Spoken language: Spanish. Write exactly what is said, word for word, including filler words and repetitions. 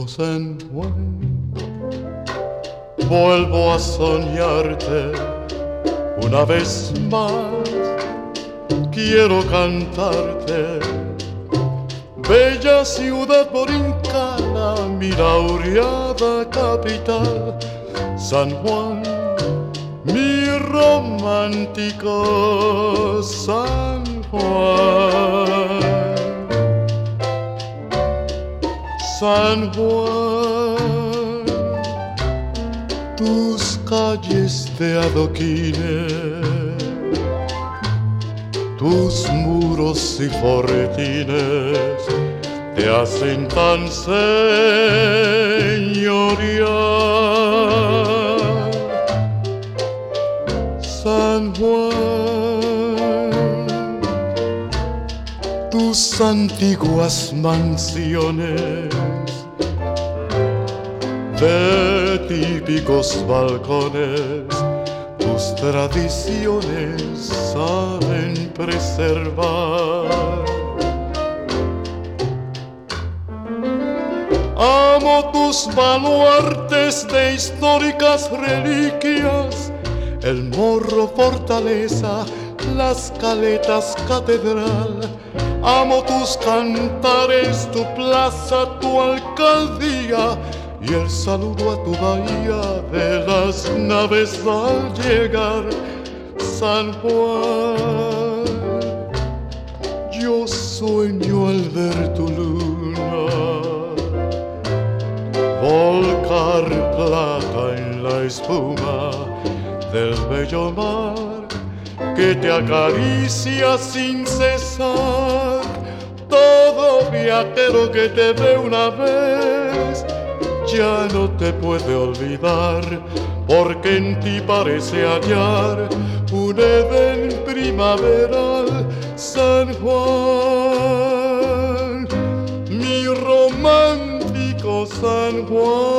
Oh San Juan, vuelvo a soñarte una vez más, quiero cantarte. Bella ciudad borincana, mi laureada capital, San Juan, mi romántico San Juan. San Juan, tus calles de adoquines, tus muros y fortines te hacen tan señorial. San Juan, tus antiguas mansiones de típicos balcones, tus tradiciones saben preservar. Amo tus baluartes de históricas reliquias, el Morro fortaleza, las Caletas catedral. Amo tus cantares, tu plaza, tu alcaldía y el saludo a tu bahía de las naves al llegar. San Juan, yo sueño al ver tu luna volcar plata en la espuma del bello mar que te acaricia sin cesar. Todo viajero que te ve una vez ya no te puede olvidar, porque en ti parece hallar un Edén primaveral. San Juan, mi romántico San Juan.